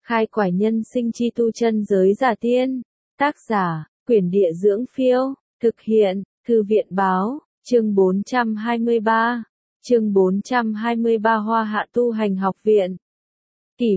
Khai quải nhân sinh chi tu chân giới giả tiên. Tác giả, Quyển Địa Dưỡng Phiêu. Thực hiện, Thư viện Báo. Chương 423. Chương 423 Hoa Hạ Tu Hành Học Viện. Kỷ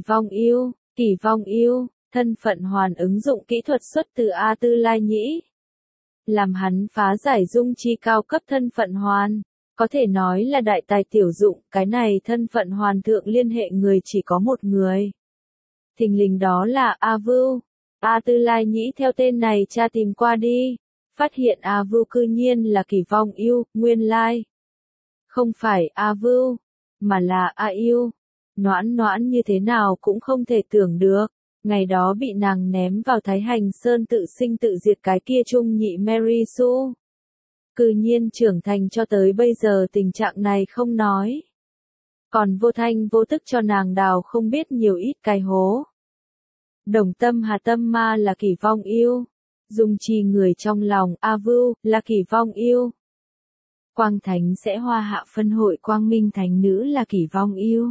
Vong Yêu, thân phận hoàn ứng dụng kỹ thuật xuất từ A Tư Lai Nhĩ. Làm hắn phá giải dung chi cao cấp thân phận hoàn. Có thể nói là đại tài tiểu dụng, cái này thân phận hoàn thượng liên hệ người chỉ có một người. Thình lình đó là A Vưu. A Tư Lai Nhĩ theo tên này tra tìm qua đi, phát hiện A Vưu cư nhiên là Kỷ Vong Yêu, nguyên lai. Không phải A Vưu, mà là A Yêu. Noãn như thế nào cũng không thể tưởng được, ngày đó bị nàng ném vào Thái Hành Sơn tự sinh tự diệt cái kia trung nhị Mary Sue. Cư nhiên trưởng thành cho tới bây giờ tình trạng này không nói. Còn vô thanh vô tức cho nàng đào không biết nhiều ít cái hố. Đồng tâm hà tâm ma là Kỷ Vong Yêu. Dung chi người trong lòng A Vưu là Kỷ Vong Yêu. Quang Thánh sẽ Hoa Hạ phân hội Quang Minh Thánh Nữ là Kỷ Vong Yêu.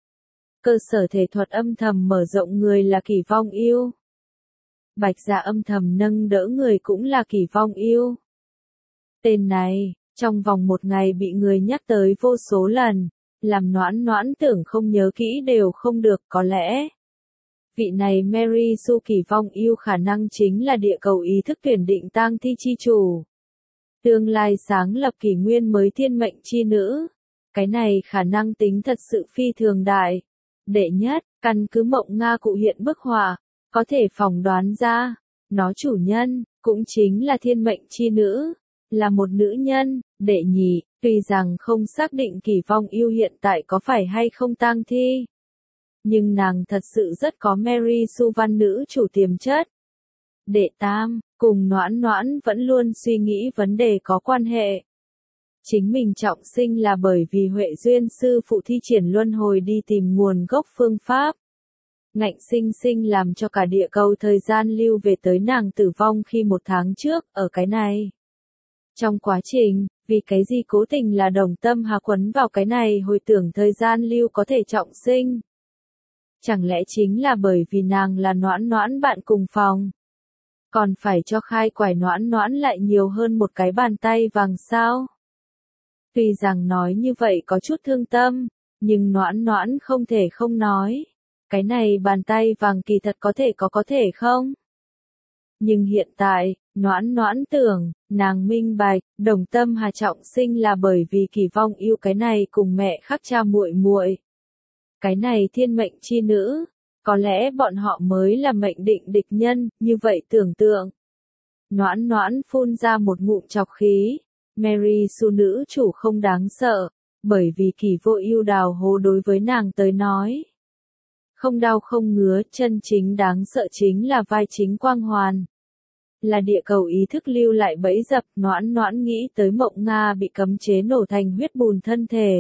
Cơ sở thể thuật âm thầm mở rộng người là Kỷ Vong Yêu. Bạch Dạ âm thầm nâng đỡ người cũng là Kỷ Vong Yêu. Tên này, trong vòng một ngày bị người nhắc tới vô số lần, làm noãn tưởng không nhớ kỹ đều không được, có lẽ. Vị này Mary Sue Kỷ Vong Yêu khả năng chính là địa cầu ý thức tuyển định tang thi chi chủ. Tương lai sáng lập kỷ nguyên mới thiên mệnh chi nữ. Cái này khả năng tính thật sự phi thường đại. Đệ nhất, căn cứ Mộng Nga cụ hiện bức họa, có thể phỏng đoán ra, nó chủ nhân, cũng chính là thiên mệnh chi nữ, là một nữ nhân. Đệ nhị, tuy rằng không xác định Kỷ Vong Yêu hiện tại có phải hay không tang thi, nhưng nàng thật sự rất có Mary Sue văn nữ chủ tiềm chất. Đệ tam, cùng noãn vẫn luôn suy nghĩ vấn đề có quan hệ. Chính mình trọng sinh là bởi vì Huệ Duyên sư phụ thi triển luân hồi đi tìm nguồn gốc phương pháp. Ngạnh sinh làm cho cả địa cầu thời gian lưu về tới nàng tử vong khi 1 tháng trước, ở cái này. Trong quá trình, vì cái gì cố tình là Đồng Tâm Hà quấn vào cái này hồi tưởng thời gian lưu có thể trọng sinh. Chẳng lẽ chính là bởi vì nàng là noãn bạn cùng phòng. Còn phải cho khai quải noãn lại nhiều hơn một cái bàn tay vàng sao? Tuy rằng nói như vậy có chút thương tâm, nhưng noãn không thể không nói. Cái này bàn tay vàng kỳ thật có thể không? Nhưng hiện tại, noãn tưởng, nàng minh bạch, Đồng Tâm Hà trọng sinh là bởi vì Kỷ Vong Yêu cái này cùng mẹ khác cha muội. Cái này thiên mệnh chi nữ, có lẽ bọn họ mới là mệnh định địch nhân, như vậy tưởng tượng. Noãn phun ra một ngụm chọc khí. Mary Sue nữ chủ không đáng sợ, bởi vì Kỷ Vô Yêu đào hố đối với nàng tới nói. Không đau không ngứa, chân chính đáng sợ chính là vai chính Quang Hoàn. Là địa cầu ý thức lưu lại bẫy dập, noãn nghĩ tới Mộng Nga bị cấm chế nổ thành huyết bùn thân thể.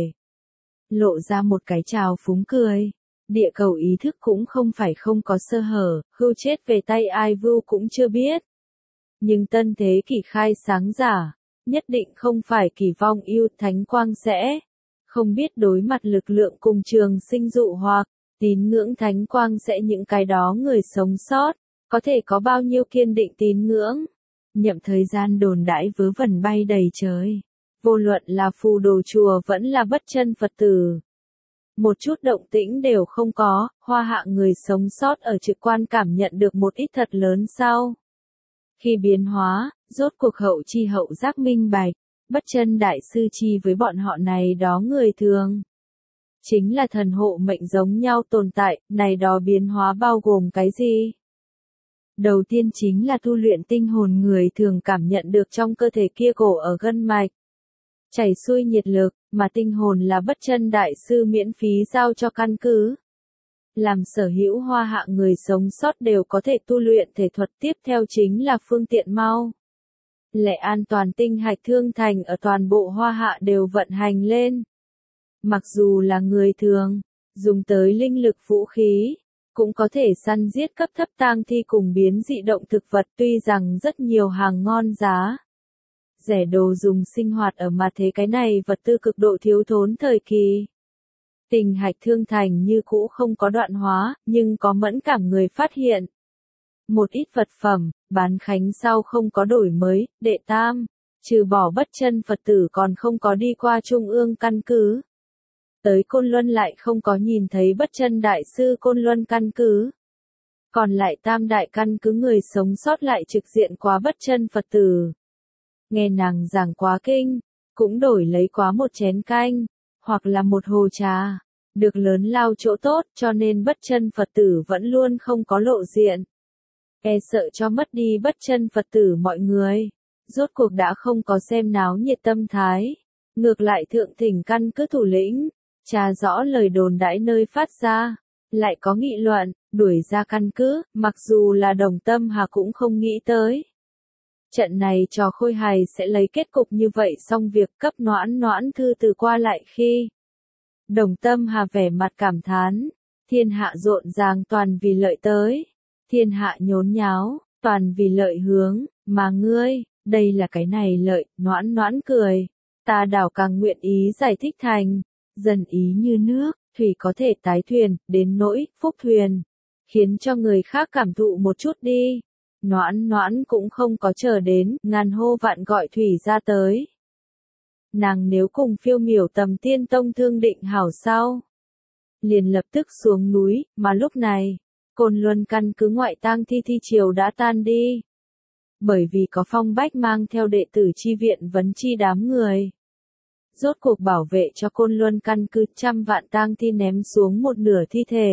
Lộ ra một cái trào phúng cười. Địa cầu ý thức cũng không phải không có sơ hở, hưu chết về tay ai Vưu cũng chưa biết. Nhưng tân thế kỷ khai sáng giả, nhất định không phải Kỷ Vong Yêu thánh quang sẽ. Không biết đối mặt lực lượng cùng trường sinh dụ hoặc, tín ngưỡng thánh quang sẽ những cái đó người sống sót, có thể có bao nhiêu kiên định tín ngưỡng. Nhậm thời gian đồn đãi vớ vẩn bay đầy trời. Vô luận là phù đồ chùa vẫn là bất chân Phật tử. Một chút động tĩnh đều không có, Hoa Hạ người sống sót ở trực quan cảm nhận được một ít thật lớn sau. Khi biến hóa, rốt cuộc hậu chi hậu giác minh bạch, bất chân đại sư chi với bọn họ này đó người thường. Chính là thần hộ mệnh giống nhau tồn tại, này đó biến hóa bao gồm cái gì? Đầu tiên chính là tu luyện tinh hồn người thường cảm nhận được trong cơ thể kia cổ ở gân mạch. Chảy xuôi nhiệt lực, mà tinh hồn là bất chân đại sư miễn phí giao cho căn cứ. Làm sở hữu Hoa Hạ người sống sót đều có thể tu luyện thể thuật tiếp theo chính là phương tiện mau. Lệ an toàn tinh hạch thương thành ở toàn bộ Hoa Hạ đều vận hành lên. Mặc dù là người thường, dùng tới linh lực vũ khí, cũng có thể săn giết cấp thấp tang thi cùng biến dị động thực vật tuy rằng rất nhiều hàng ngon giá. Rẻ đồ dùng sinh hoạt ở mặt thế cái này vật tư cực độ thiếu thốn thời kỳ. Tình hạch thương thành như cũ không có đoạn hóa, nhưng có mẫn cảm người phát hiện. Một ít vật phẩm, bán khánh sau không có đổi mới, đệ tam, trừ bỏ bất chân Phật tử còn không có đi qua trung ương căn cứ. Tới Côn Luân lại không có nhìn thấy bất chân đại sư Côn Luân căn cứ. Còn lại tam đại căn cứ người sống sót lại trực diện quá bất chân Phật tử. Nghe nàng giảng quá kinh, cũng đổi lấy quá một chén canh, hoặc là một hồ trà, được lớn lao chỗ tốt cho nên bất chân Phật tử vẫn luôn không có lộ diện. E sợ cho mất đi bất chân Phật tử mọi người, rốt cuộc đã không có xem náo nhiệt tâm thái. Ngược lại thượng thỉnh căn cứ thủ lĩnh, tra rõ lời đồn đãi nơi phát ra, lại có nghị luận, đuổi ra căn cứ, mặc dù là Đồng Tâm Hà cũng không nghĩ tới. Trận này trò khôi hài sẽ lấy kết cục như vậy xong việc cấp Noãn Noãn thư từ qua lại khi. Đồng Tâm Hà vẻ mặt cảm thán, thiên hạ rộn ràng toàn vì lợi tới, thiên hạ nhốn nháo, toàn vì lợi hướng, mà ngươi, đây là cái này lợi, Noãn Noãn cười, ta đảo càng nguyện ý giải thích thành, dần ý như nước, thủy có thể tái thuyền, đến nỗi, phúc thuyền, khiến cho người khác cảm thụ một chút đi. Noãn Noãn cũng không có chờ đến, ngàn hô vạn gọi thủy ra tới. Nàng nếu cùng Phiêu Miểu Tầm Tiên Tông thương định hảo sau, liền lập tức xuống núi, mà lúc này, Côn Luân căn cứ ngoại tang thi triều đã tan đi. Bởi vì có Phong Bách mang theo đệ tử chi viện vấn chi đám người. Rốt cuộc bảo vệ cho Côn Luân căn cứ 100 vạn tang thi ném xuống một nửa thi thể.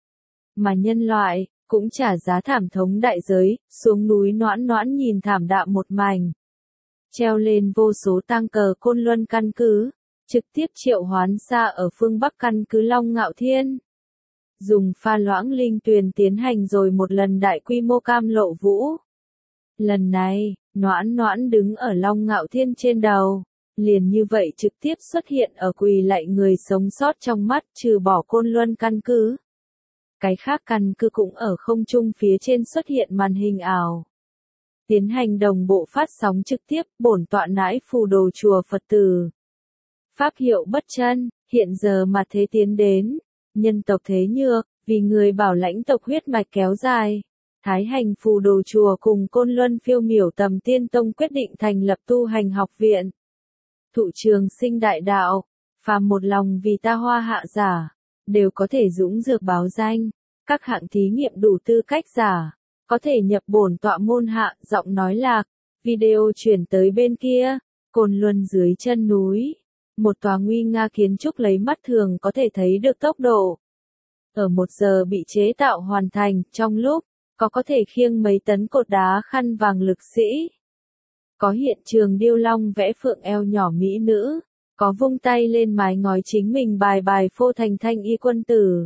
Mà nhân loại, cũng trả giá thảm thống đại giới, xuống núi Noãn Noãn nhìn thảm đạm một mảnh. Treo lên vô số tang cờ Côn Luân căn cứ, trực tiếp triệu hoán xa ở phương Bắc căn cứ Long Ngạo Thiên. Dùng pha loãng linh tuyền tiến hành rồi một lần đại quy mô cam lộ vũ. Lần này, Noãn Noãn đứng ở Long Ngạo Thiên trên đầu, liền như vậy trực tiếp xuất hiện ở quỳ lạy người sống sót trong mắt trừ bỏ Côn Luân căn cứ. Cái khác căn cứ cũng ở không trung phía trên xuất hiện màn hình ảo. Tiến hành đồng bộ phát sóng trực tiếp, bổn tọa nãi phù đồ chùa Phật tử. Pháp hiệu bất chân, hiện giờ mà thế tiến đến, nhân tộc thế nhược, vì người bảo lãnh tộc huyết mạch kéo dài. Thái Hành phù đồ chùa cùng Côn Luân Phiêu Miểu Tầm Tiên Tông quyết định thành lập tu hành học viện. Thụ trường sinh đại đạo, phàm một lòng vì ta hoa hạ giả, đều có thể dũng dược báo danh, các hạng thí nghiệm đủ tư cách giả, có thể nhập bổn tọa môn hạ, giọng nói lạc, video chuyển tới bên kia, Côn Luân dưới chân núi, một tòa nguy nga kiến trúc lấy mắt thường có thể thấy được tốc độ. Ở 1 giờ bị chế tạo hoàn thành, trong lúc, có thể khiêng mấy tấn cột đá khăn vàng lực sĩ. Có hiện trường điêu long vẽ phượng eo nhỏ mỹ nữ, có vung tay lên mái ngói chính mình bài phô thành thanh y quân tử.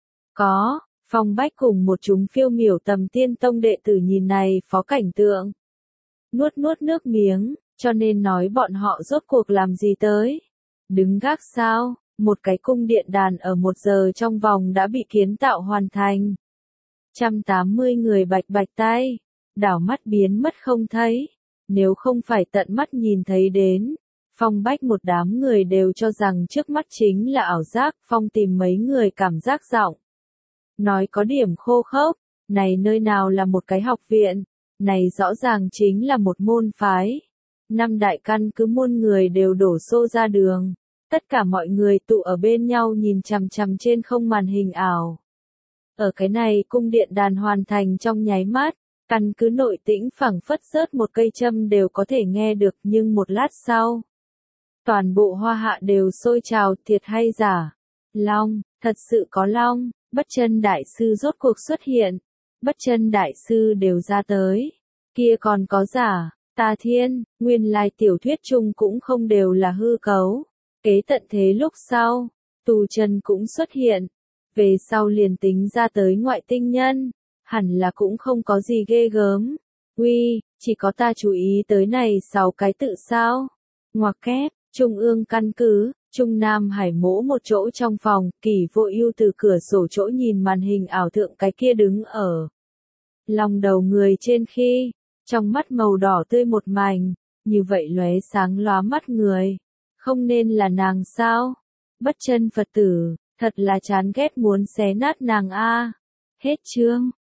Có, Phong Bách cùng một chúng Phiêu Miểu Tầm Tiên Tông đệ tử nhìn này phó cảnh tượng. Nuốt nước miếng, cho nên nói bọn họ rốt cuộc làm gì tới. Đứng gác sao, một cái cung điện đàn ở 1 giờ trong vòng đã bị kiến tạo hoàn thành. 180 người bạch tay, đảo mắt biến mất không thấy. Nếu không phải tận mắt nhìn thấy đến, Phong Bách một đám người đều cho rằng trước mắt chính là ảo giác, Phong tìm mấy người cảm giác giọng. Nói có điểm khô khốc, này nơi nào là một cái học viện, này rõ ràng chính là một môn phái. 5 đại căn cứ muôn người đều đổ xô ra đường, tất cả mọi người tụ ở bên nhau nhìn chằm chằm trên không màn hình ảo. Ở cái này cung điện đàn hoàn thành trong nháy mắt, căn cứ nội tĩnh phẳng phất rớt một cây châm đều có thể nghe được, nhưng một lát sau, toàn bộ hoa hạ đều sôi trào, thiệt hay giả. Long, thật sự có long, bất chân đại sư rốt cuộc xuất hiện, bất chân đại sư đều ra tới, kia còn có giả, ta thiên, nguyên lai tiểu thuyết chung cũng không đều là hư cấu, kế tận thế lúc sau, tù chân cũng xuất hiện, về sau liền tính ra tới ngoại tinh nhân, hẳn là cũng không có gì ghê gớm, uy, chỉ có ta chú ý tới này 6 cái tự sao, ngoặc kép, trung ương căn cứ. Trung Nam Hải mỗ một chỗ trong phòng, Kỳ Vô Ưu từ cửa sổ chỗ nhìn màn hình ảo thượng cái kia đứng ở lòng đầu người trên khi, trong mắt màu đỏ tươi một mảnh, như vậy lóe sáng lóa mắt người, không nên là nàng sao? Bất chân Phật tử, Thật là chán ghét muốn xé nát nàng a. Hết chương.